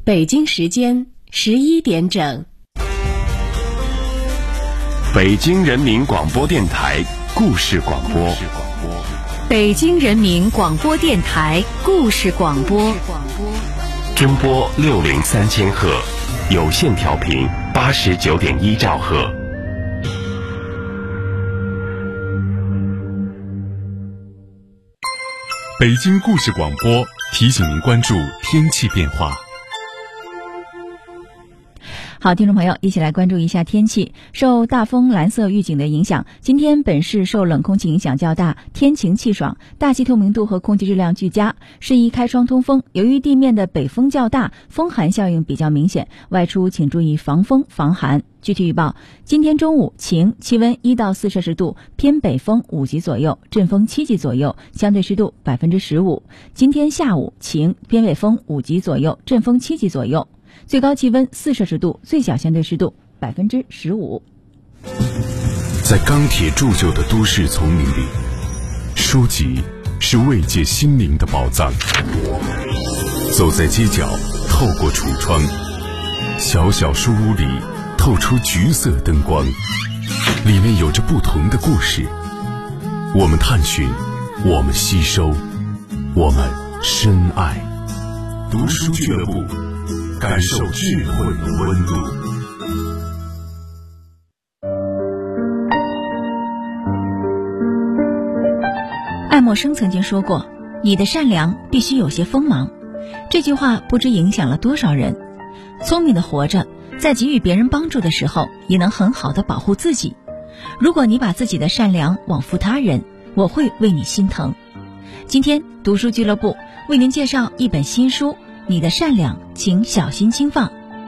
北京时间11点整。 北京人民广播电台故事广播。 北京人民广播电台故事广播。 中波603赫，有线调频89.1兆赫。 北京故事广播提醒您关注天气变化。 好，听众朋友，一起来关注一下天气。受大风蓝色预警的影响，今天本市受冷空气影响较大，天晴气爽，大气透明度和空气质量俱佳，适宜开窗通风。由于地面的北风较大，风寒效应比较明显，外出请注意防风防寒。具体预报：今天中午晴，气温1到4摄氏度，偏北风5级左右，阵风7级左右，相对湿度15%。今天下午晴，偏北风5级左右，阵风7级左右。最高气温4摄氏度，最小相对湿度15%。 在钢铁铸就的都市丛林里，书籍是慰藉心灵的宝藏。走在街角，透过橱窗，小小书屋里透出橘色灯光，里面有着不同的故事。我们探寻，我们吸收，我们深爱。读书俱乐部，感受智慧的温度。 爱默生曾经说过，你的善良必须有些锋芒。这句话不知影响了多少人。聪明的活着，在给予别人帮助的时候，也能很好的保护自己。如果你把自己的善良往复他人，我会为你心疼。今天读书俱乐部为您介绍一本新书，你的善良请小心轻放。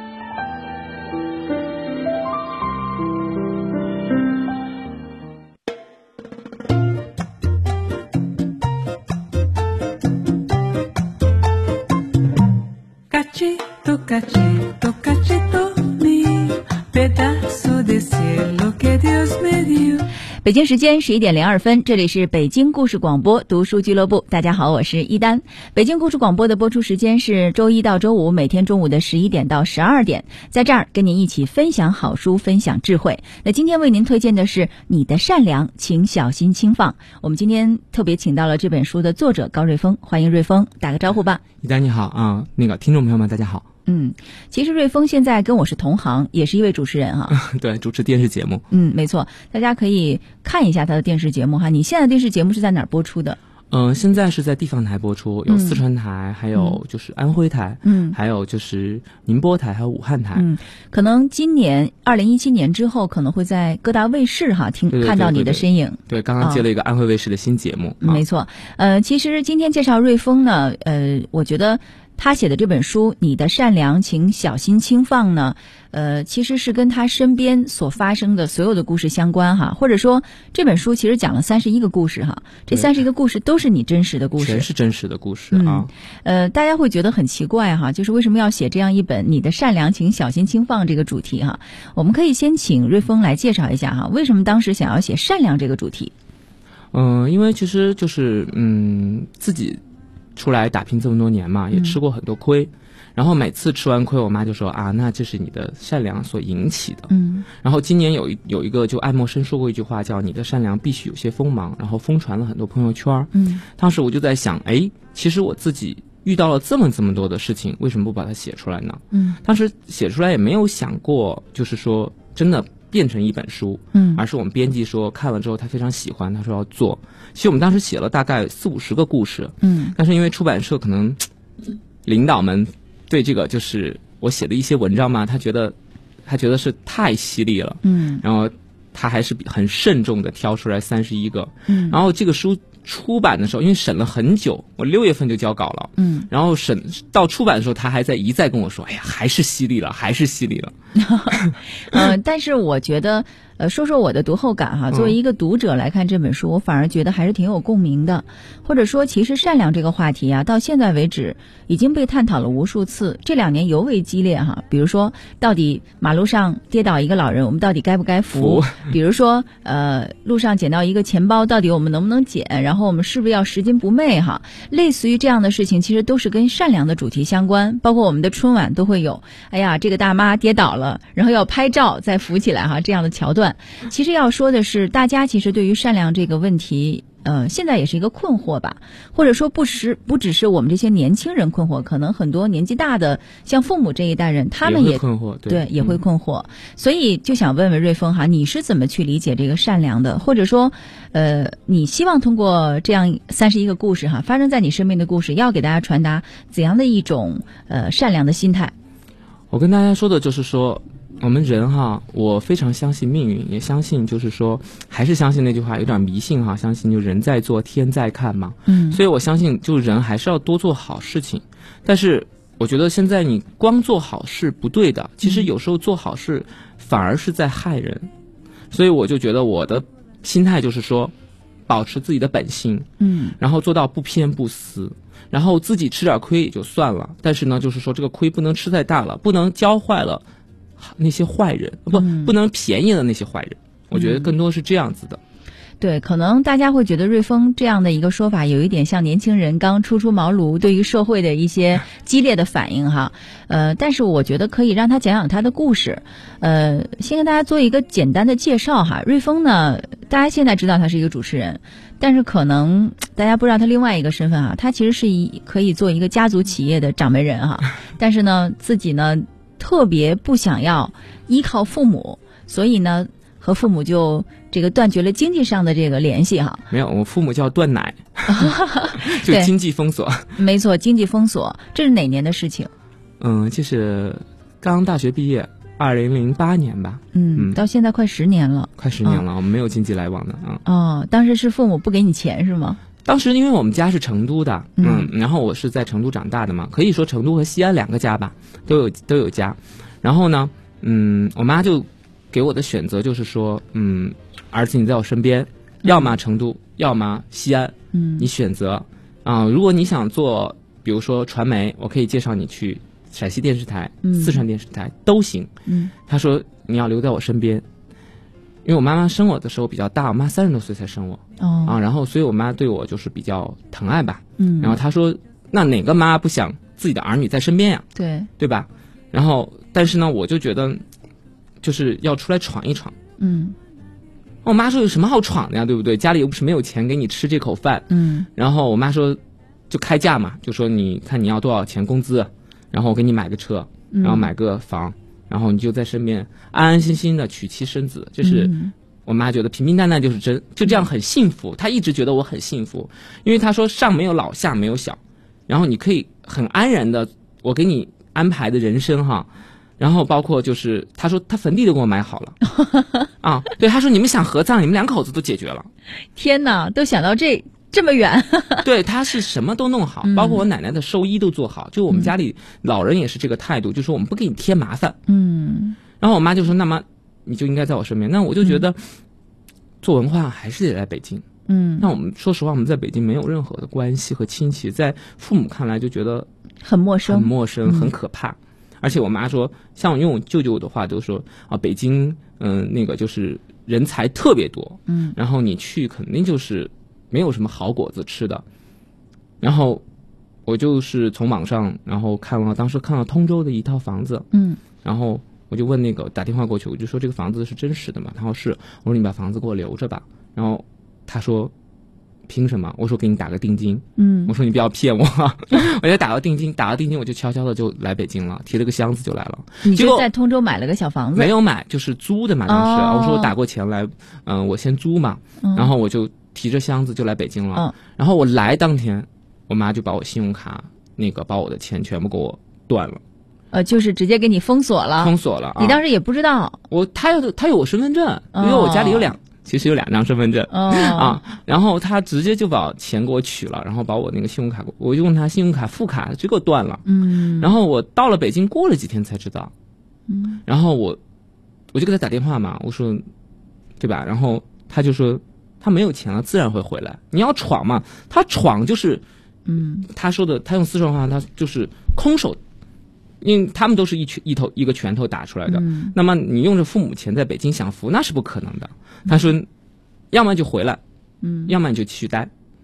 北京时间11点02分，这里是北京故事广播读书俱乐部。大家好，我是一丹。北京故事广播的播出时间是周一到周五每天中午的11点到12点，在这儿跟您一起分享好书，分享智慧。那今天为您推荐的是你的善良请小心轻放。我们今天特别请到了这本书的作者高瑞峰，欢迎瑞峰，打个招呼吧。 一丹你好啊，听众朋友们大家好。 其实瑞峰现在跟我是同行，也是一位主持人哈。 对，主持电视节目。 没错，大家可以看一下他的电视节目哈。你现在电视节目是在哪儿播出的？ 现在是在地方台播出，有四川台，还有就是安徽台，还有就是宁波台，还有武汉台。 可能今年2017年之后，可能会在各大卫视哈看到你的身影。 对，刚刚接了一个安徽卫视的新节目。 没错，其实今天介绍瑞峰呢，我觉得他写的这本书《你的善良请小心轻放》呢，其实是跟他身边所发生的所有的故事相关哈，或者说这本书其实讲了31个故事哈，这31个故事都是你真实的故事， 全是真实的故事啊。 大家会觉得很奇怪哈，就是为什么要写这样一本《你的善良请小心轻放》这个主题哈？我们可以先请瑞峰来介绍一下哈，为什么当时想要写善良这个主题？ 因为其实就是自己出来打拼这么多年嘛，也吃过很多亏，然后每次吃完亏，我妈就说啊，那这是你的善良所引起的。然后今年有一个就爱默生说过一句话，叫你的善良必须有些锋芒，然后疯传了很多朋友圈。当时我就在想，其实我自己遇到了这么多的事情，为什么不把它写出来呢？当时写出来也没有想过，就是说真的变成一本书，而是我们编辑说看了之后他非常喜欢，他说要做。其实我们当时写了大概40-50个故事，但是因为出版社可能领导们对这个就是我写的一些文章嘛，他觉得是太犀利了，然后他还是很慎重的挑出来31个，然后这个书出版的时候，因为审了很久，我6月份就交稿了，然后审到出版的时候，他还在一再跟我说，哎呀，还是犀利了，还是犀利了。 但是我觉得说说我的读后感哈，作为一个读者来看这本书，我反而觉得还是挺有共鸣的。或者说，其实善良这个话题啊，到现在为止已经被探讨了无数次，这2年尤为激烈哈。比如说，到底马路上跌倒一个老人，我们到底该不该扶？比如说，路上捡到一个钱包，到底我们能不能捡？然然后我们是不是要拾金不昧哈？类似于这样的事情，其实都是跟善良的主题相关。包括我们的春晚都会有，哎呀，这个大妈跌倒了，然后要拍照再扶起来哈，这样的桥段。其实要说的是，大家其实对于善良这个问题，现在也是一个困惑吧，或者说不只是我们这些年轻人困惑，可能很多年纪大的，像父母这一代人，他们也困惑， 对，也会困惑。所以就想问问瑞丰哈，你是怎么去理解这个善良的？或者说，你希望通过这样31个故事哈，发生在你身边的故事，要给大家传达怎样的一种善良的心态？ 我跟大家说的就是说，我们人哈，我非常相信命运，也相信就是说，还是相信那句话，有点迷信哈，相信就人在做天在看嘛。所以我相信就人还是要多做好事情。但是我觉得现在你光做好事不对的，其实有时候做好事反而是在害人。所以我就觉得我的心态就是说，保持自己的本心，然后做到不偏不私，然后自己吃点亏也就算了，但是呢，就是说这个亏不能吃太大了，不能教坏了那些坏人，不能便宜了那些坏人。我觉得更多是这样子的。 对，可能大家会觉得瑞丰这样的一个说法有一点像年轻人刚初出茅庐对于社会的一些激烈的反应哈。但是我觉得可以让他讲讲他的故事。先跟大家做一个简单的介绍哈。瑞丰呢，大家现在知道他是一个主持人，但是可能大家不知道他另外一个身份哈，他其实是可以做一个家族企业的掌门人哈。但是呢，自己呢特别不想要依靠父母，所以呢和父母就这个断绝了经济上的这个联系哈。 没有，我父母叫断奶，就经济封锁。 没错，经济封锁，这是哪年的事情？ 就是刚大学毕业，2008年吧。 到现在快10年了。 快10年了，我们没有经济来往的啊。 哦，当时是父母不给你钱是吗？ 当时因为我们家是成都的，然后我是在成都长大的嘛，可以说成都和西安2个家吧，都有家。然后呢，我妈就给我的选择就是说，儿子你在我身边，要么成都，要么西安，你选择如果你想做，比如说传媒，我可以介绍你去陕西电视台、四川电视台都行。他说你要留在我身边，因为我妈妈生我的时候比较大，我妈30多岁才生我，然后所以我妈对我就是比较疼爱吧。然后她说，那哪个妈不想自己的儿女在身边呀？对吧？然后但是呢，我就觉得就是要出来闯一闯。我妈说有什么好闯的呀，对不对？家里又不是没有钱给你吃这口饭。然后我妈说就开价嘛，就说你看你要多少钱工资，然后我给你买个车，然后买个房，然后你就在身边安安心心的娶妻生子。就是我妈觉得平平淡淡就是真，就这样很幸福。她一直觉得我很幸福，因为她说上没有老下没有小，然后你可以很安然的，我给你安排的人生哈。然后包括就是她说她坟地都给我买好了对，她说你们想合葬，你们2口子都解决了。 天哪，都想到这么远。 对，她是什么都弄好，包括我奶奶的寿衣都做好。就我们家里老人也是这个态度，就说我们不给你添麻烦。然后我妈就说那么你就应该在我身边。那我就觉得做文化还是得来北京。那我们说实话，我们在北京没有任何的关系和亲戚，在父母看来就觉得很陌生， 很可怕。而且我妈说，像我用我舅舅的话都说北京那个就是人才特别多，然后你去肯定就是没有什么好果子吃的。然后我就是从网上然后当时看了通州的一套房子，然后我就问那个打电话过去，我就说这个房子是真实的吗？他说是。我说你把房子给我留着吧。然后他说凭什么？我说给你打个定金。我说你不要骗我。我就打到定金我就悄悄的就来北京了，提了个箱子就来了。 你就在通州买了个小房子？ 没有买，就是租的嘛。当时我说我打过钱来，我先租嘛。然后我就提着箱子就来北京了。然后我来当天，我妈就把我信用卡把我的钱全部给我断了。 就是直接给你封锁了。你当时也不知道？ 他有我身份证，因为我家里其实有2张身份证。然后他直接就把钱给我取了，然后把我那个信用卡，我用他信用卡副卡就给我断了。然后我到了北京过了几天才知道。然后我就给他打电话嘛，我说对吧？然后他就说他没有钱了，自然会回来。你要闯嘛，他闯就是他说的，他用四川话，他就是空手。因为他们都是一个拳头打出来的。那么你用着父母钱在北京享福，那是不可能的。他说要么就回来，要么你就继续待。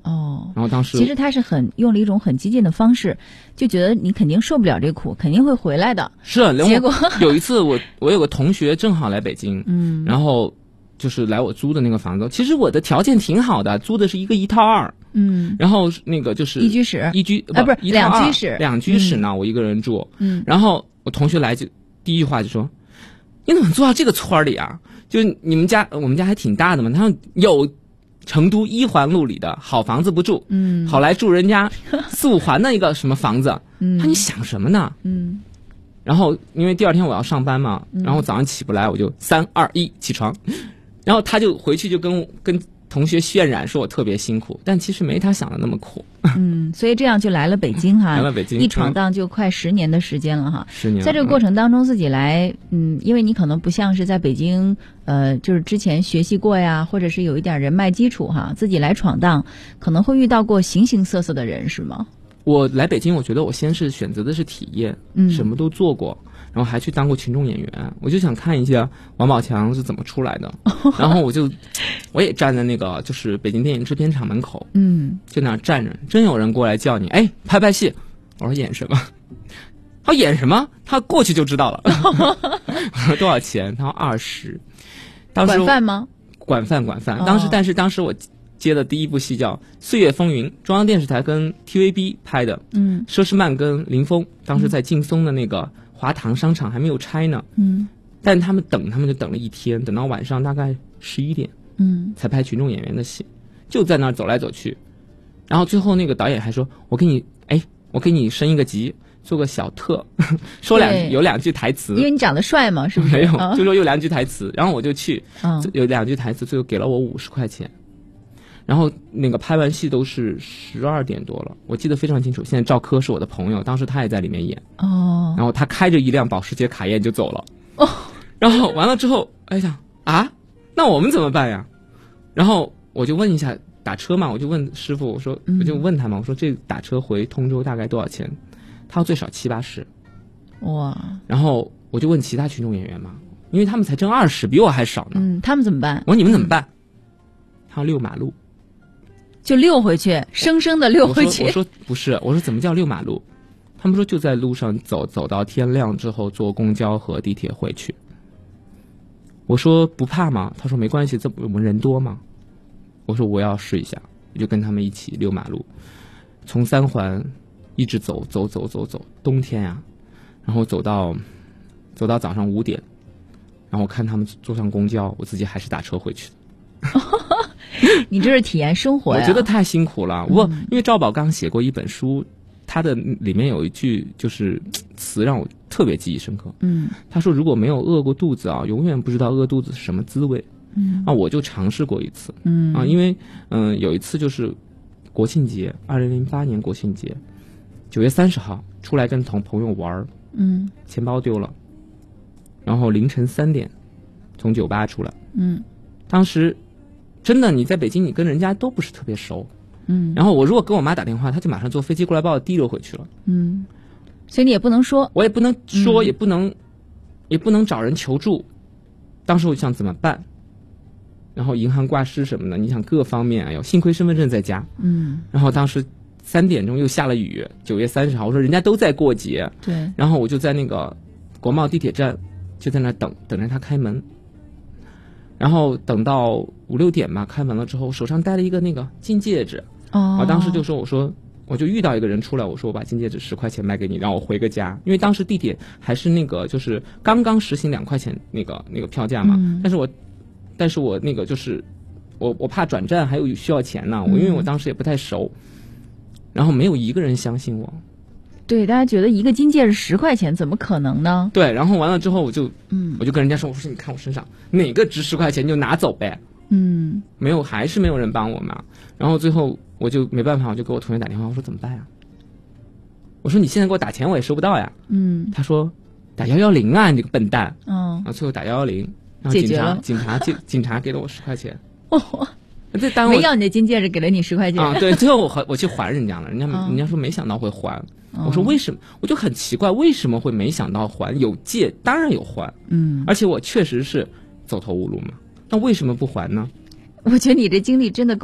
哦， 然后当时其实他是用了一种很激进的方式，就觉得你肯定受不了这苦，肯定会回来的。 是， 结果有一次我有个同学正好来北京，然后就是来我租的那个房子，其实我的条件挺好的，租的是一套二，然后那个就是一居室，不是两居室， 两居室呢，我一个人住，然后我同学来就第一句话就说：“你怎么住到这个村里啊？就我们家还挺大的嘛，他说有成都1环路里的好房子不住，好来住人家4、5环的一个什么房子，他你想什么呢？然后因为第二天我要上班嘛，然后早上起不来，我就3、2、1起床，然后他就回去就跟同学渲染说我特别辛苦，但其实没他想的那么苦。 所以这样就来了北京哈， 来了北京， 一闯荡就快10年的时间了哈。 10年， 在这个过程当中自己来，因为你可能不像是在北京，就是之前学习过呀，或者是有一点人脉基础哈，自己来闯荡，可能会遇到过形形色色的人，是吗？ 我来北京，我觉得我先是选择的是体验，什么都做过。然后还去当过群众演员，我就想看一下王宝强是怎么出来的。然后我也站在那个就是北京电影制片厂门口，就那儿站着，真有人过来叫你，哎，拍戏。我说演什么？他演什么？他过去就知道了。我说多少钱？他说20。当时管饭吗？ 管饭。但是当时我接的第一部戏叫《岁月风云》，中央电视台跟 TVB 拍的。佘诗曼跟林峰当时在劲松的那个华堂商场还没有拆呢，但他们就等了一天，等到晚上大概11点，才拍群众演员的戏，就在那儿走来走去，然后最后那个导演还说，我给你升一个级，做个小特，说有2句台词， 因为你长得帅嘛，是不是？ 没有，就说有2句台词，然后我就去，有2句台词，最后给了我50块钱。然后那个拍完戏都是12点多了，我记得非常清楚。现在赵柯是我的朋友，当时他也在里面演。然后他开着一辆保时捷卡宴就走了。然后完了之后，想啊，那我们怎么办呀？然后我就问一下打车嘛，我就问师傅，我就问他嘛，我说这打车回通州大概多少钱？他说最少70、80。哇！然后我就问其他群众演员嘛，因为他们才挣20，比我还少呢。 他们怎么办？ 我说你们怎么办？他说溜马路。 就溜回去，生生的溜回去。 我说不是，我说怎么叫溜马路？他们说就在路上走到天亮之后坐公交和地铁回去。我说不怕吗？他说没关系，我们人多嘛。我说我要试一下，我就跟他们一起溜马路，从3环一直走，冬天呀，然后走到早上5点，然后我看他们坐上公交，我自己还是打车回去的。 你这是体验生活呀！ 我觉得太辛苦了。因为赵宝刚写过一本书，他的里面有一句就是词让我特别记忆深刻。他说如果没有饿过肚子啊，永远不知道饿肚子是什么滋味。我就尝试过一次。因为有一次就是国庆节，2008年国庆节，9月30号出来跟朋友玩，钱包丢了，然后凌晨3点从酒吧出来。当时真的你在北京，你跟人家都不是特别熟。然后我如果跟我妈打电话，她就马上坐飞机过来把我提溜回去了。 所以你也不能说， 我也不能说，也不能找人求助。当时我就想怎么办，然后银行挂失什么的，你想各方面，哎呦，幸亏身份证在家。然后当时3点钟又下了雨，9月30号，我说人家都在过节。 对。 然后我就在那个国贸地铁站，就在那等着他开门。然后等到5、6点吧，开门了之后，我手上戴了一个那个金戒指。我当时就说，我就遇到一个人出来，我说我把金戒指10块钱卖给你，让我回个家。因为当时地铁还是那个就是刚刚实行2块钱那个票价嘛。但是我那个就是我怕转站还有需要钱呢，因为我当时也不太熟，然后没有一个人相信我。 对，大家觉得一个金戒指10块钱怎么可能呢？ 对，然后完了之后我就跟人家说，我说你看我身上哪个值10块钱就拿走呗。没有，还是没有人帮我嘛。然后最后我就没办法，我就给我同学打电话，我说怎么办呀？我说你现在给我打钱我也收不到呀。他说打110啊，你这个笨蛋。然后最后打110，然后警察给了我10块钱。这单没要你的金戒指，给了你10块钱啊。对，最后我去还人家了，人家说没想到会还。我说为什么？我就很奇怪，为什么会没想到还？有借当然有还，而且我确实是走投无路嘛，那为什么不还呢？ 我觉得你这经历真的够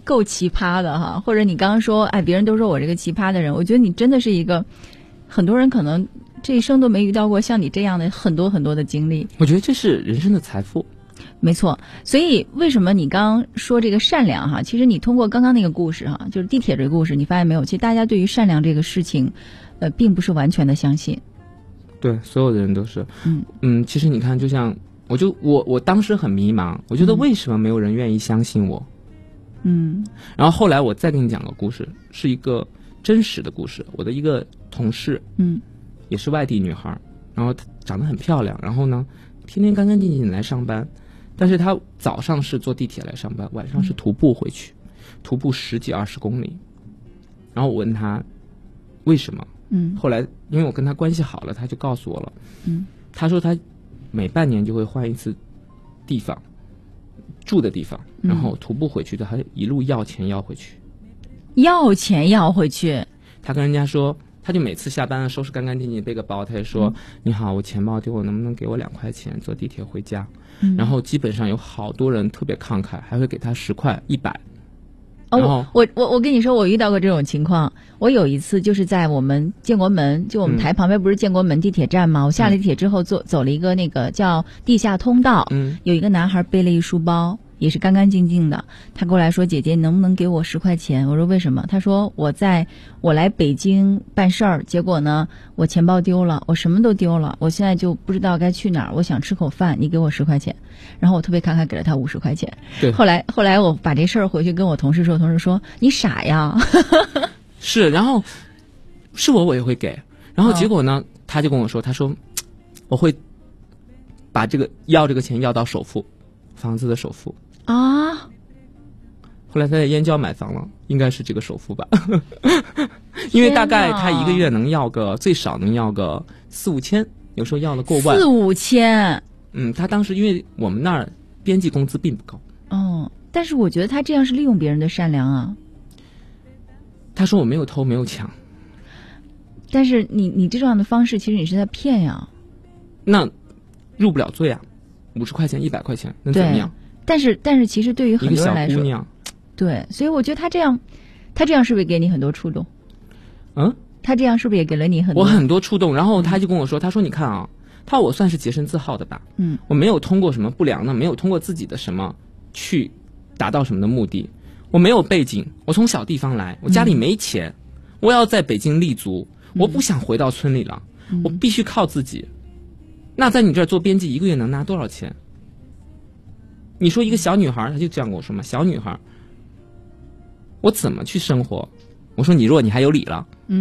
够奇葩的哈。或者你刚刚说，哎，别人都说我这个奇葩的人，我觉得你真的是一个，很多人可能这一生都没遇到过像你这样的很多很多的经历。 我觉得这是人生的财富。 没错，所以为什么你刚刚说这个善良哈？其实你通过刚刚那个故事哈，就是地铁这个故事，你发现没有？其实大家对于善良这个事情，并不是完全的相信。 对，所有的人都是。其实你看，就像我当时很迷茫，我觉得为什么没有人愿意相信我？然后后来我再给你讲个故事，是一个真实的故事。我的一个同事，也是外地女孩，然后她长得很漂亮，然后呢，天天干干净净来上班，但是她早上是坐地铁来上班，晚上是徒步回去，徒步10几20公里。然后我问她为什么？后来因为我跟她关系好了，她就告诉我了。她说她每半年就会换一次地方住的地方，然后徒步回去的，还一路要钱要回去。 要钱要回去？ 他跟人家说，他就每次下班了收拾干干净净背个包，他就说，你好，我钱包丢了，能不能给我2块钱坐地铁回家？然后基本上有好多人特别慷慨，还会给他10块100。 我跟你说，我遇到过这种情况。我有一次就是在我们建国门，就我们台旁边不是建国门地铁站吗？我下了地铁之后走了一个那个叫地下通道，有一个男孩背了一书包，也是干干净净的。他过来说：“姐姐，能不能给我10块钱？”我说：“为什么？”他说：“我来北京办事儿，结果呢，我钱包丢了，我什么都丢了，我现在就不知道该去哪儿，我想吃口饭，你给我10块钱。”然后我特别慷慨给了他50块钱。 对。 后来我把这事儿回去跟我同事说，同事说：“你傻呀。” 是，然后是我也会给，然后结果呢，他就跟我说，他说我会把这个钱要到首付，房子的首付啊。 后来他在燕郊买房了，应该是这个首付吧。因为大概他一个月能要个最少能要个4、5千，有时候要了过万。4、 5千。 他当时因为我们那儿编辑工资并不高。 但是我觉得他这样是利用别人的善良啊。 他说我没有偷没有抢。 但是你这样的方式，其实你是在骗呀。 那入不了罪啊，50块钱100块钱能怎么样？ 但是其实对于很多人来说， 一个小姑娘， 对，所以我觉得他这样是不是给你很多触动？他这样是不是也给了你很多？ 我很多触动。然后他就跟我说，他说你看啊，他说我算是洁身自好的吧，我没有通过什么不良的，没有通过自己的什么去达到什么的目的，我没有背景，我从小地方来，我家里没钱，我要在北京立足，我不想回到村里了，我必须靠自己。那在你这儿做编辑1个月能拿多少钱？你说一个小女孩，她就这样跟我说嘛，小女孩，我怎么去生活？我说你弱，你还有理了。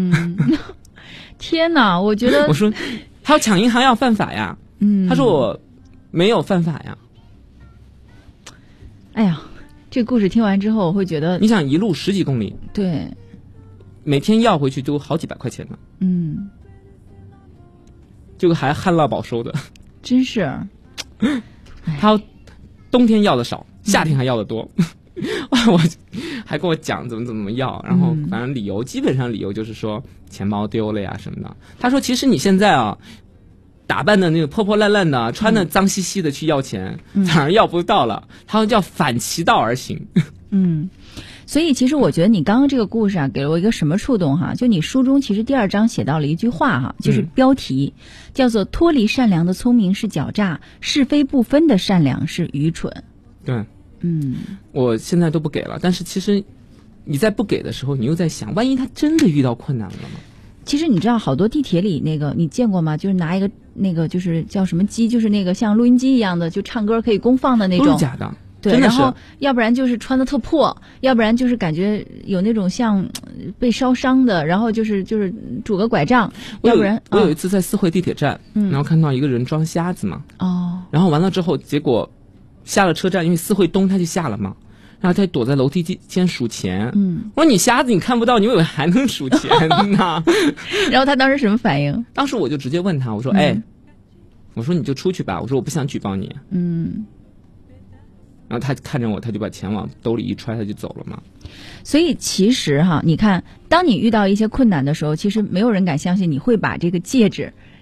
天哪，我觉得我说他要抢银行要犯法呀。他说我没有犯法呀。 哎呀，这个故事听完之后，我会觉得， 你想一路10几公里， 对， 每天要回去都好几百块钱呢。这个还旱涝保收的， 真是。 他冬天要的少，夏天还要的多。我还跟我讲怎么要，然后反正基本上理由就是说钱包丢了呀什么的。他说其实你现在啊，打扮的那个破破烂烂的，穿的脏兮兮的去要钱，反而要不到了。他说叫反其道而行。 所以其实我觉得你刚刚这个故事啊，给了我一个什么触动哈？就你书中其实第2章写到了一句话哈，就是标题叫做脱离善良的聪明是狡诈，是非不分的善良是愚蠢。 对。我现在都不给了，但是其实你在不给的时候，你又在想，万一他真的遇到困难了吗？ 其实你知道，好多地铁里那个你见过吗？就是拿一个那个就是叫什么机，就是那个像录音机一样的，就唱歌可以公放的那种。 都是假的。 对，然后要不然就是穿的特破，要不然就是感觉有那种像被烧伤的，然后就是拄个拐杖，要不然我有一次在4惠地铁站，然后看到一个人装瞎子嘛，然后完了之后，结果下了车站，因为4惠东他就下了嘛，然后他躲在楼梯间数钱。我说你瞎子你看不到，你以为还能数钱呢？ 然后他当时什么反应？ 当时我就直接问他，我说我说你就出去吧，我说我不想举报你。然后他看着我，他就把钱往兜里一揣，他就走了嘛。 所以其实哈，你看，当你遇到一些困难的时候，其实没有人敢相信你会把这个戒指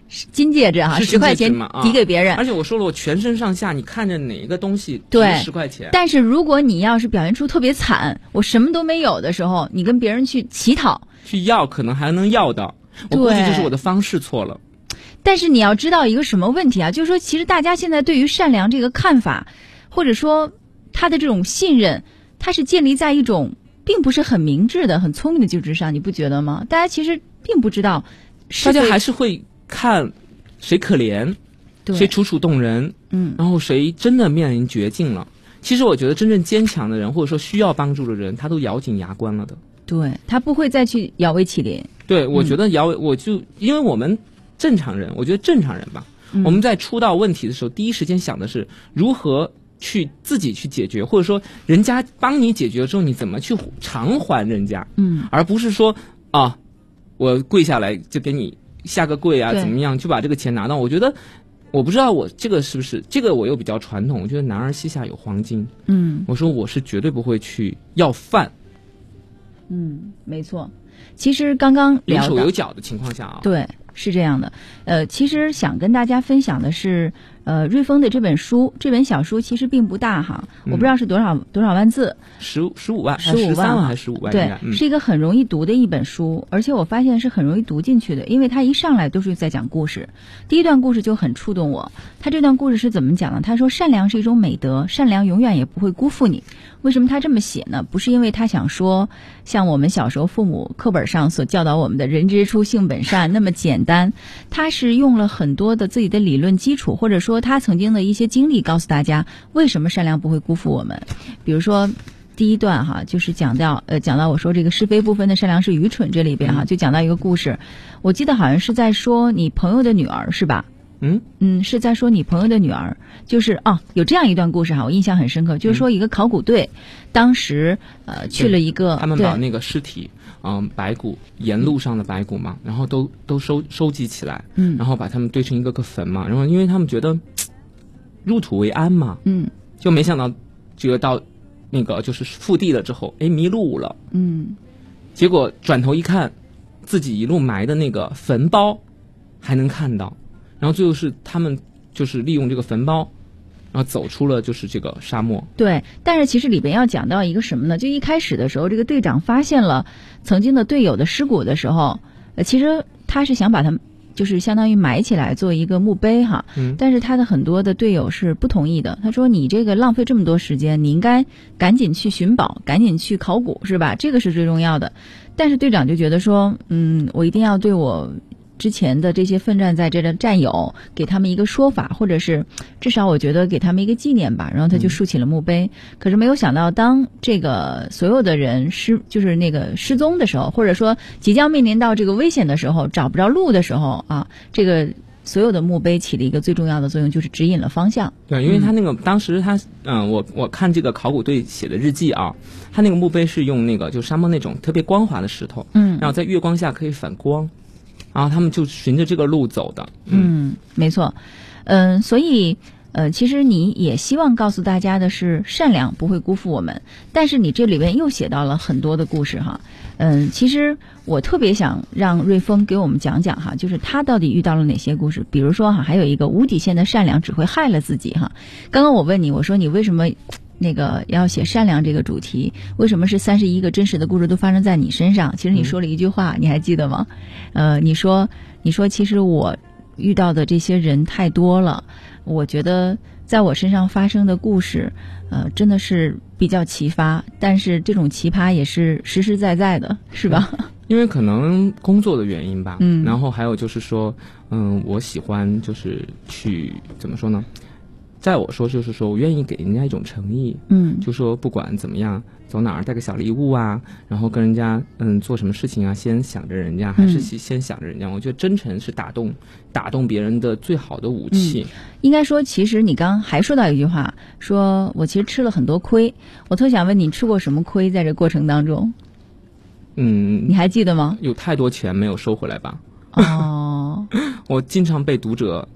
金戒指哈，10块钱抵给别人。 而且我说了，我全身上下你看着哪一个东西值10块钱。 但是如果你要是表现出特别惨，我什么都没有的时候，你跟别人去乞讨去要，可能还能要到。我估计就是我的方式错了。 但是你要知道一个什么问题啊，就是说其实大家现在对于善良这个看法，或者说他的这种信任，它是建立在一种并不是很明智的、很聪明的基础之上，你不觉得吗？大家其实并不知道， 大家还是会看谁可怜，谁楚楚动人，然后谁真的面临绝境了。其实我觉得真正坚强的人，或者说需要帮助的人，他都咬紧牙关了的。 对，他不会再去摇尾乞怜。 对，我觉得我就因为我们正常人，我觉得正常人吧，我们在出到问题的时候，第一时间想的是如何去自己去解决，或者说人家帮你解决了之后，你怎么去偿还人家，而不是说啊，我跪下来就给你下个跪啊，怎么样就把这个钱拿到。我觉得我不知道我这个是不是这个，我又比较传统，我觉得男儿膝下有黄金。我说我是绝对不会去要饭。 没错。其实刚刚聊到有手有脚的情况下啊， 对，是这样的。其实想跟大家分享的是，瑞丰的这本小书其实并不大哈，我不知道是多少万字 ，15万 ，15万还是15万？ 对，是一个很容易读的一本书，而且我发现是很容易读进去的，因为它一上来都是在讲故事。第一段故事就很触动我，他这段故事是怎么讲呢？他说善良是一种美德，善良永远也不会辜负你。为什么他这么写呢？不是因为他想说像我们小时候父母课本上所教导我们的人之初性本善那么简单，他是用了很多的自己的理论基础，或者说他曾经的一些经历告诉大家为什么善良不会辜负我们。比如说第一段哈，就是讲到我说这个是非不分的善良是愚蠢，这里边哈就讲到一个故事，我记得好像是在说你朋友的女儿是吧？是在说你朋友的女儿，就是有这样一段故事哈，我印象很深刻，就是说一个考古队，当时去了一个， 他们把那个尸体，白骨沿路上的白骨嘛，然后都收集起来，然后把他们堆成一个个坟嘛，然后因为他们觉得入土为安嘛，就没想到这个到那个就是腹地了之后，迷路了，结果转头一看，自己一路埋的那个坟包还能看到。然后最后是他们就是利用这个坟包，然后走出了就是这个沙漠。 对，但是其实里边要讲到一个什么呢？就一开始的时候，这个队长发现了曾经的队友的尸骨的时候，其实他是想把他们就是相当于埋起来做一个墓碑哈。但是他的很多的队友是不同意的。他说你这个浪费这么多时间，你应该赶紧去寻宝，赶紧去考古，是吧？这个是最重要的。但是队长就觉得说，我一定要对我之前的这些奋战在这的战友给他们一个说法，或者是至少我觉得给他们一个纪念吧，然后他就竖起了墓碑。可是没有想到当这个所有的人就是那个失踪的时候，或者说即将面临到这个危险的时候，找不着路的时候啊，这个所有的墓碑起了一个最重要的作用，就是指引了方向。 对，因为他那个当时他我看这个考古队写的日记啊，他那个墓碑是用那个就沙漠那种特别光滑的石头，然后在月光下可以反光。然后他们就循着这个路走的。 没错。所以其实你也希望告诉大家的是，善良不会辜负我们。但是你这里边又写到了很多的故事哈。其实我特别想让瑞丰给我们讲讲哈，就是他到底遇到了哪些故事。比如说哈，还有一个无底线的善良只会害了自己哈。刚刚我问你，我说你为什么那个要写善良这个主题，为什么是31个真实的故事都发生在你身上？其实你说了一句话，你还记得吗？你说其实我遇到的这些人太多了，我觉得在我身上发生的故事真的是比较奇葩，但是这种奇葩也是实实在在的，是吧？ 因为可能工作的原因吧，然后还有就是说我喜欢就是去怎么说呢，在我说就是说我愿意给人家一种诚意，就说不管怎么样走哪儿带个小礼物啊，然后跟人家做什么事情啊，先想着人家，还是先想着人家。我觉得真诚是打动别人的最好的武器。 应该说其实你刚还说到一句话，说我其实吃了很多亏，我特想问你吃过什么亏在这过程当中？你还记得吗？ 有太多钱没有收回来吧。我经常被读者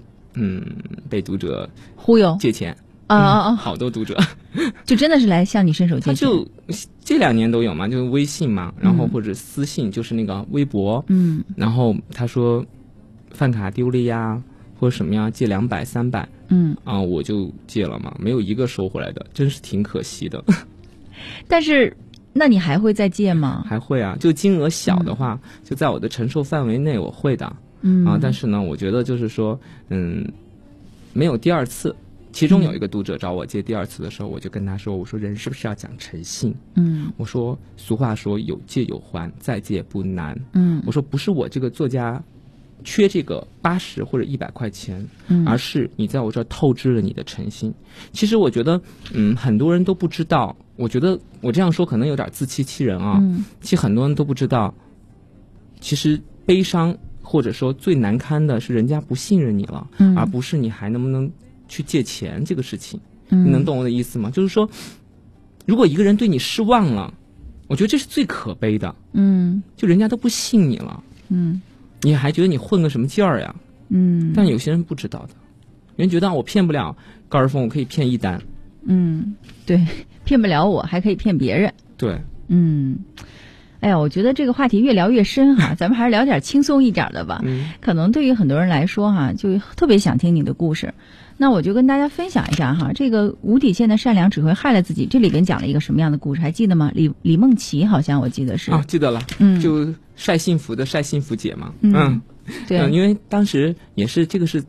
忽悠借钱好多读者就真的是来向你伸手借钱。 他就这2年都有嘛，就是微信嘛，然后或者私信，就是那个微博，然后他说饭卡丢了呀，或者什么呀，借200、300，我就借了嘛，没有一个收回来的，真是挺可惜的。 但是，那你还会再借吗？ 还会啊，就金额小的话，就在我的承受范围内，我会的。但是呢，我觉得就是说，没有第二次。其中有一个读者找我借第二次的时候，我就跟他说：“我说人是不是要讲诚信？我说俗话说有借有还，再借不难。我说不是我这个作家缺这个80或者100块钱，而是你在我这儿透支了你的诚信。其实我觉得，很多人都不知道。我觉得我这样说可能有点自欺欺人啊。其实很多人都不知道，其实悲伤或者说最难堪的是人家不信任你了，而不是你还能不能去借钱这个事情。你能懂我的意思吗？就是说，如果一个人对你失望了，我觉得这是最可悲的。就人家都不信你了，你还觉得你混个什么劲儿呀？但有些人不知道的，人觉得我骗不了高尔夫，我可以骗1单。 对，骗不了我，还可以骗别人。 对， 哎呀，我觉得这个话题越聊越深哈，咱们还是聊点轻松一点的吧。可能对于很多人来说哈，就特别想听你的故事。那我就跟大家分享一下哈，这个无底线的善良只会害了自己。这里边讲了一个什么样的故事，还记得吗？李梦琪好像我记得是记得了。就晒幸福的晒幸福姐嘛。 对， 因为当时也是这个是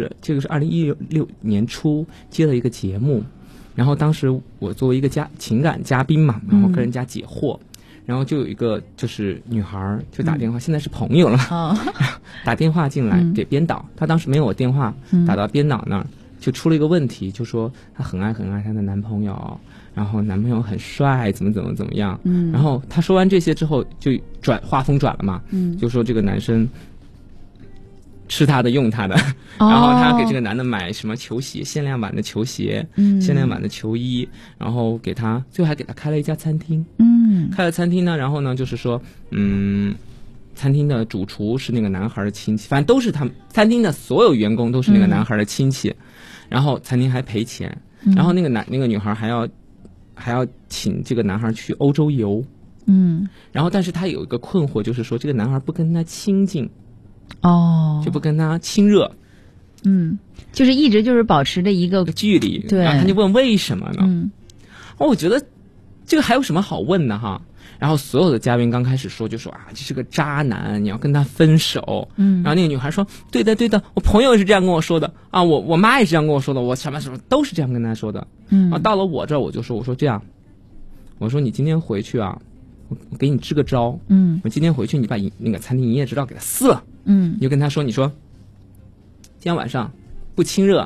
2016年初接了一个节目，然后当时我作为一个情感嘉宾嘛，然后跟人家解惑。然后就有一个就是女孩就打电话，现在是朋友了，打电话进来给编导，她当时没有我电话，打到编导那儿，就出了一个问题，就说她很爱她的男朋友，然后男朋友很帅，怎么样，然后她说完这些之后，就话锋转了嘛，就说这个男生吃他的用他的，然后他给这个男的买什么球鞋，限量版的球鞋，限量版的球衣，然后最后还给他开了一家餐厅。开了餐厅呢，然后呢，就是说，餐厅的主厨是那个男孩的亲戚，反正都是他们餐厅的所有员工都是那个男孩的亲戚，然后餐厅还赔钱，然后那个女孩还要请这个男孩去欧洲游，然后但是他有一个困惑，就是说这个男孩不跟他亲近，就不跟他亲热， 就是一直就是保持着一个距离， 对， 然后他就问为什么呢？我觉得这个还有什么好问的哈？然后所有的嘉宾刚开始说就说这是个渣男，你要跟他分手。然后那个女孩说对的，我朋友也是这样跟我说的啊，我妈也是这样跟我说的，我什么都是这样跟他说的。到了我这儿我就说这样，我说你今天回去啊，我给你支个招。我今天回去你把那个餐厅营业执照给他撕了。你就跟他说，你说今天晚上不亲热。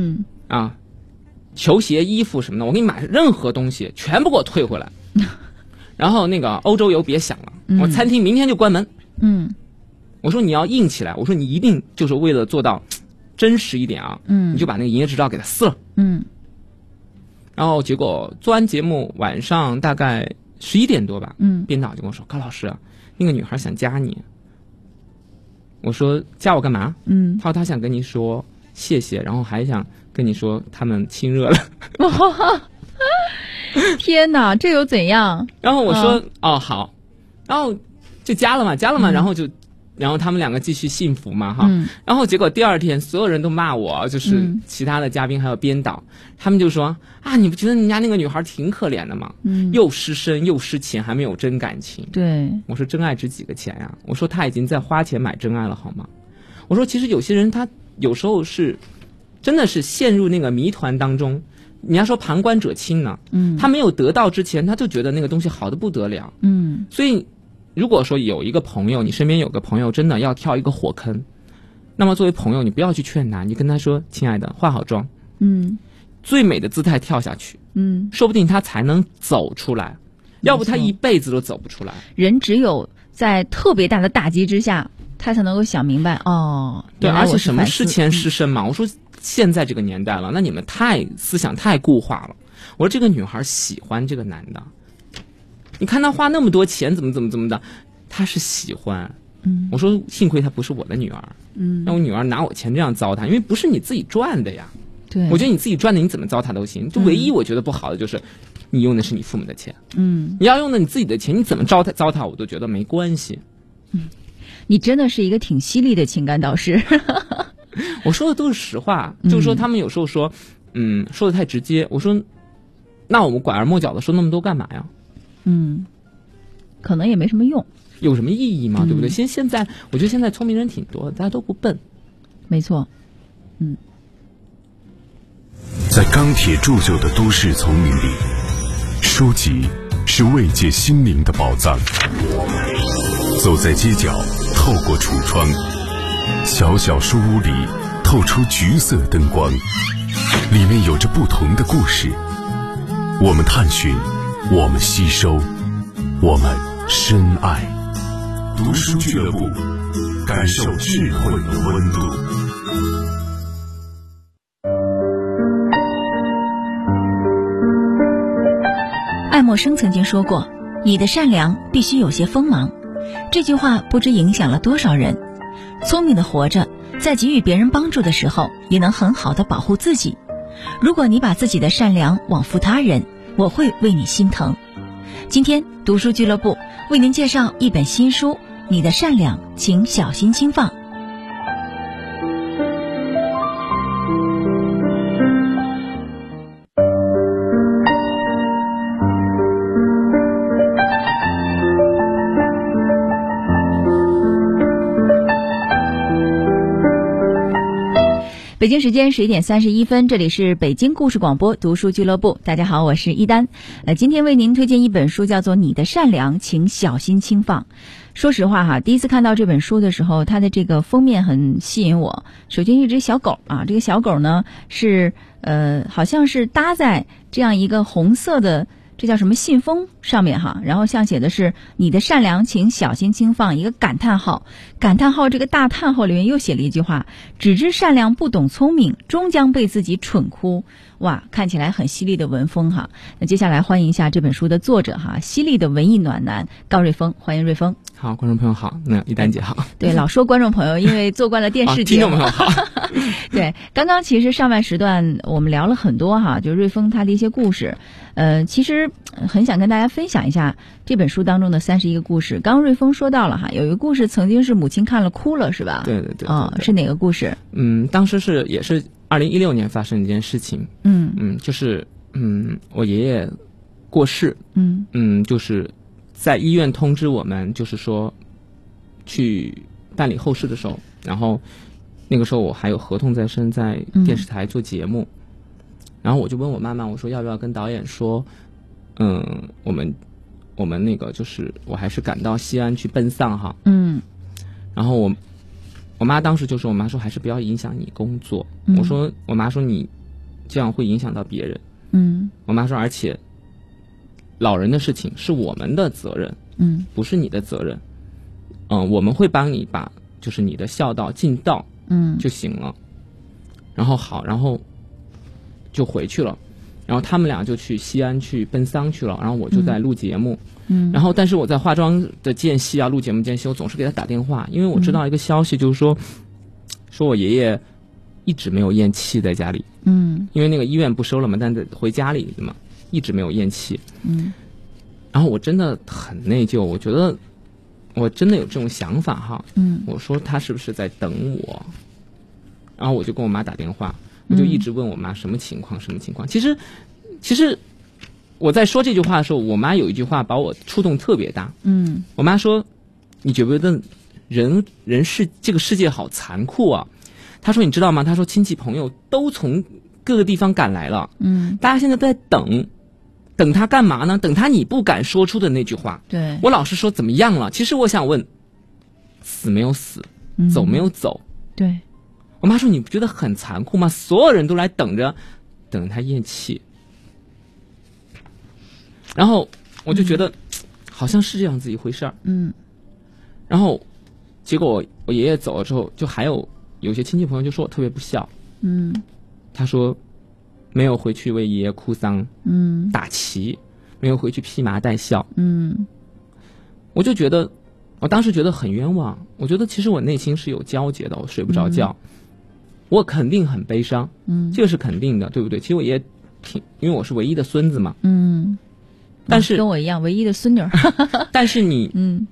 球鞋衣服什么的，我给你买任何东西全部给我退回来。然后那个欧洲游别想了，我餐厅明天就关门。我说你要硬起来，我说你一定就是为了做到真实一点啊。你就把那个营业执照给他撕了。然后结果做完节目晚上大概11点多吧，编导就跟我说，高老师，那个女孩想加你。我说加我干嘛？他说他想跟你说谢谢，然后还想跟你说他们亲热了。 天哪，这又怎样？ 然后我说好，然后就加了嘛，然后他们两个继续幸福嘛哈。然后结果第二天所有人都骂我，就是其他的嘉宾还有编导，他们就说你不觉得人家那个女孩挺可怜的吗？又失身又失钱，还没有真感情。 对， 我说真爱值几个钱呀？我说他已经在花钱买真爱了好吗？我说其实有些人他有时候是真的是陷入那个谜团当中。你要说旁观者清呢，他没有得到之前，他就觉得那个东西好的不得了。所以如果说有一个朋友，你身边有个朋友真的要跳一个火坑，那么作为朋友，你不要去劝他，你跟他说，亲爱的，化好妆，最美的姿态跳下去，说不定他才能走出来，要不他一辈子都走不出来。 人只有在特别大的打击之下，他才能够想明白对，而且什么失钱失身嘛，我说现在这个年代了，那你们思想太固化了。我说这个女孩喜欢这个男的，你看他花那么多钱，怎么的，他是喜欢。我说幸亏她不是我的女儿，让我女儿拿我钱这样糟蹋，因为不是你自己赚的呀。 对， 我觉得你自己赚的，你怎么糟蹋都行。就唯一我觉得不好的就是你用的是你父母的钱。你要用的你自己的钱，你怎么糟蹋我都觉得没关系。 你真的是一个挺犀利的情感导师。 我说的都是实话，就是说他们有时候说，说的太直接。我说，那我们拐弯抹角的说那么多干嘛呀？ 可能也没什么用， 有什么意义吗？对不对？现在我觉得现在聪明人挺多，大家都不笨。 没错。 在钢铁铸就的都市丛林里，书籍是慰藉心灵的宝藏。走在街角，透过橱窗，小小书屋里透出橘色灯光，里面有着不同的故事。我们探寻，我们吸收，我们深爱。读书俱乐部，感受智慧的温度。 爱默生曾经说过，你的善良必须有些锋芒。这句话不知影响了多少人。聪明的活着，在给予别人帮助的时候，也能很好的保护自己。如果你把自己的善良往复他人，我会为你心疼。今天读书俱乐部为您介绍一本新书，你的善良请小心轻放。 北京时间11点31分，这里是北京故事广播读书俱乐部。大家好，我是一丹。今天为您推荐一本书，叫做《你的善良，请小心轻放》。说实话哈，第一次看到这本书的时候，它的这个封面很吸引我。首先一只小狗啊，这个小狗呢是好像是搭在这样一个红色的。这叫什么信封上面哈，然后像写的是你的善良请小心轻放，一个感叹号，感叹号这个大叹号里面又写了一句话，只知善良不懂聪明，终将被自己蠢哭。哇，看起来很犀利的文风哈。那接下来欢迎一下这本书的作者哈，犀利的文艺暖男高瑞峰，欢迎瑞峰。 好，观众朋友好，那一丹姐好。 对，老说观众朋友，因为做惯了电视节目。 听众朋友好。 对，刚刚其实上半时段我们聊了很多哈，就瑞峰他的一些故事。其实很想跟大家分享一下这本书当中的31个故事。刚刚瑞峰说到了哈，有一个故事曾经是母亲看了哭了，是吧？ 对对对。 是哪个故事？ 当时也是2016年发生的一件事情。就是我爷爷过世。就是在医院通知我们，就是说去办理后事的时候，然后那个时候我还有合同在身，在电视台做节目。然后我就问我妈妈，我说要不要跟导演说，我们那个就是我还是赶到西安去奔丧哈。然后我妈当时就说，我妈说还是不要影响你工作。我妈说你这样会影响到别人。我妈说而且老人的事情是我们的责任，不是你的责任。我们会帮你把就是你的孝道尽到，就行了。然后好，然后就回去了。然后他们俩就去西安去奔丧去了，然后我就在录节目。然后但是我在化妆的间隙啊，录节目间隙，我总是给他打电话，因为我知道一个消息，就是说我爷爷一直没有咽气在家里。因为那个医院不收了嘛，但是回家里嘛，一直没有咽气。然后我真的很内疚，我觉得我真的有这种想法哈。我说他是不是在等我？然后我就跟我妈打电话，我就一直问我妈什么情况。其实我在说这句话的时候，我妈有一句话把我触动特别大。我妈说，你觉不觉得人是这个世界好残酷啊？她说你知道吗？她说亲戚朋友都从各个地方赶来了。大家现在都在等他干嘛呢？等他你不敢说出的那句话。 对， 我老是说怎么样了？其实我想问，死没有死，走没有走。 对， 我妈说你不觉得很残酷吗？所有人都来等着他咽气。然后我就觉得好像是这样子一回事儿。然后结果我爷爷走了之后，就还有些亲戚朋友就说我特别不孝。他说没有回去为爷爷哭丧，打旗，没有回去披麻戴孝。我就觉得，我当时觉得很冤枉。我觉得其实我内心是有纠结的，我睡不着觉，我肯定很悲伤。这个是肯定的，对不对？其实我爷爷因为我是唯一的孙子嘛。但是跟我一样唯一的孙女。 但是你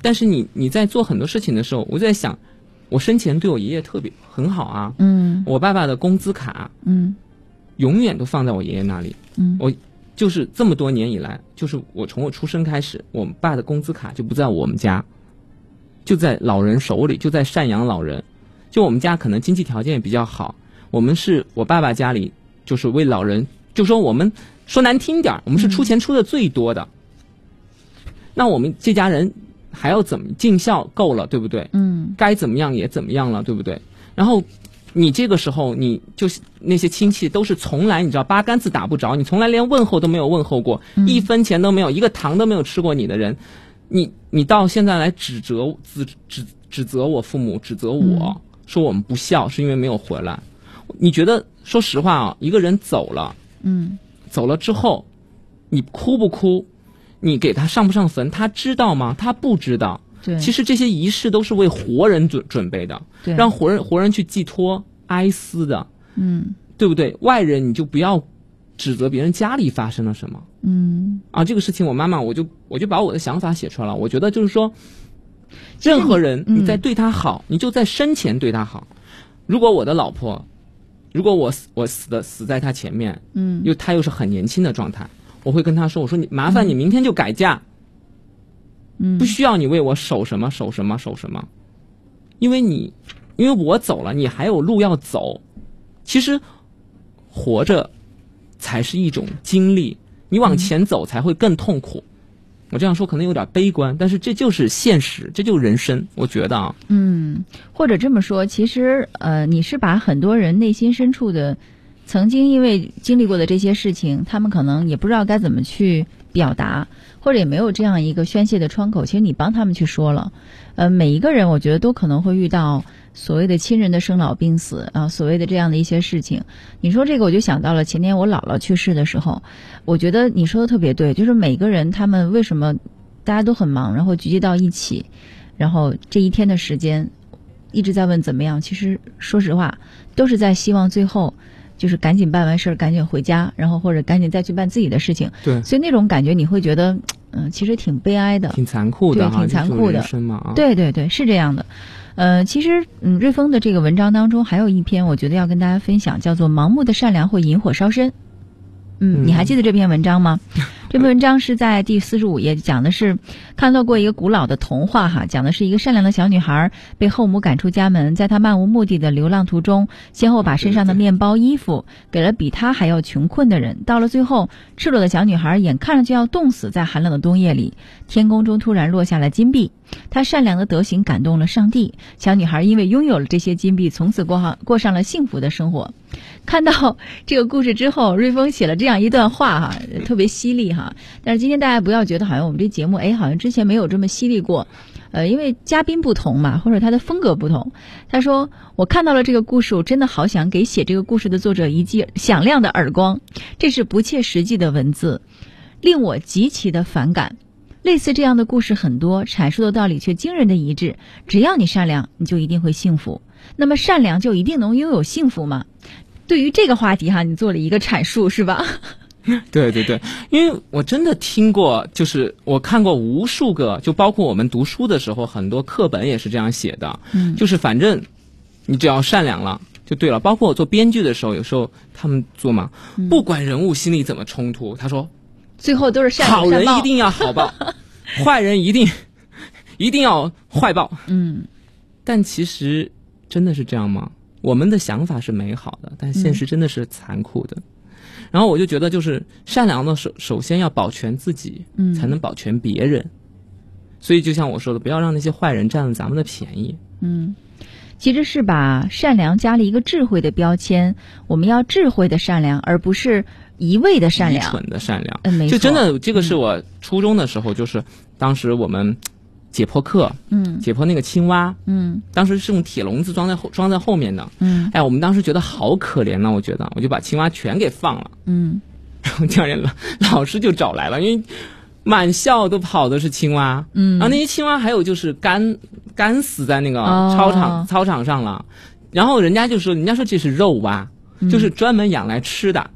但是你在做很多事情的时候，我就在想，我生前对我爷爷很好啊，我爸爸的工资卡，永远都放在我爷爷那里，我就是这么多年以来，就是从我出生开始，我爸的工资卡就不在我们家，就在老人手里，就在赡养老人。就我们家可能经济条件也比较好，我爸爸家里就是为老人，就说我们说难听点，我们是出钱出的最多的。那我们这家人还要怎么尽孝够了，对不对？该怎么样也怎么样了，对不对？然后你这个时候，你就是那些亲戚都是从来你知道八竿子打不着，你从来连问候都没有问候过，1分钱都没有，一个糖都没有吃过你的人，你到现在来指责我父母，指责我，说我们不孝是因为没有回来。你觉得说实话啊，一个人走了，走了之后，你哭不哭？你给他上不上坟，他知道吗？他不知道。 对， 其实这些仪式都是为活人准备的， 对， 让活人去寄托哀思的，对不对？外人你就不要指责别人家里发生了什么，这个事情我妈妈我就把我的想法写出来了。我觉得就是说，任何人你在对他好，你就在生前对他好。如果我的老婆，如果我死在他前面，他又是很年轻的状态，我会跟他说，我说你麻烦你明天就改嫁，不需要你为我守什么，因为我走了，你还有路要走。其实活着才是一种经历，你往前走才会更痛苦。我这样说可能有点悲观，但是这就是现实，这就是人生，我觉得啊。 或者这么说，其实你是把很多人内心深处的曾经因为经历过的这些事情，他们可能也不知道该怎么去表达，或者也没有这样一个宣泄的窗口，其实你帮他们去说了。每一个人我觉得都可能会遇到所谓的亲人的生老病死啊，所谓的这样的一些事情。你说这个我就想到了前年我姥姥去世的时候，我觉得你说的特别对，就是每个人他们为什么大家都很忙，然后聚集到一起，然后这一天的时间一直在问怎么样，其实说实话都是在希望最后就是赶紧办完事儿赶紧回家，然后或者赶紧再去办自己的事情。 对， 所以那种感觉你会觉得其实挺悲哀的， 挺残酷的， 对，挺残酷的， 人生嘛， 对对对，是这样的。其实瑞丰的这个文章当中还有一篇我觉得要跟大家分享，叫做盲目的善良会引火烧身。你还记得这篇文章吗？这篇文章是在第45页，讲的是看到过一个古老的童话哈，讲的是一个善良的小女孩被后母赶出家门，在她漫无目的的流浪途中，先后把身上的面包衣服给了比她还要穷困的人，到了最后，赤裸的小女孩眼看着就要冻死在寒冷的冬夜里，天空中突然落下了金币，她善良的德行感动了上帝，小女孩因为拥有了这些金币，从此过上了幸福的生活。看到这个故事之后，瑞丰写了这样一段话哈，特别犀利哈。但是今天大家不要觉得好像我们这节目好像之前没有这么犀利过，因为嘉宾不同嘛，或者他的风格不同。他说我看到了这个故事，我真的好想给写这个故事的作者一记响亮的耳光，这是不切实际的文字，令我极其的反感。类似这样的故事很多，阐述的道理却惊人的一致，只要你善良，你就一定会幸福。那么善良就一定能拥有幸福吗？对于这个话题哈，你做了一个阐述是吧？ 对对对，因为我真的听过，就是我看过无数个，就包括我们读书的时候，很多课本也是这样写的，就是反正你只要善良了就对了。包括我做编剧的时候，有时候他们做嘛，不管人物心里怎么冲突，他说最后都是善好人一定要好报，坏人一定要坏报。但其实真的是这样吗？我们的想法是美好的，但现实真的是残酷的。然后我就觉得，就是善良的首先要保全自己，才能保全别人。所以就像我说的，不要让那些坏人占了咱们的便宜。 其实是把善良加了一个智慧的标签，我们要智慧的善良，而不是一味的善良、 愚蠢的善良。 没错， 就真的这个是我初中的时候，就是当时我们解剖课，解剖那个青蛙，当时是用铁笼子装在后面的，我们当时觉得好可怜呢，我就把青蛙全给放了，然后第二天老师就找来了，因为满校都跑的是青蛙，然后那些青蛙还有就是干死在那个操场上了，然后人家说这是肉蛙，就是专门养来吃的，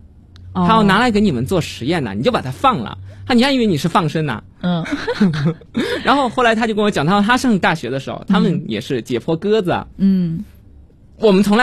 他要拿来给你们做实验呢，你就把它放了，你还以为你是放生呢。然后后来他就跟我讲，他上大学的时候，他们也是解剖鸽子。我们从来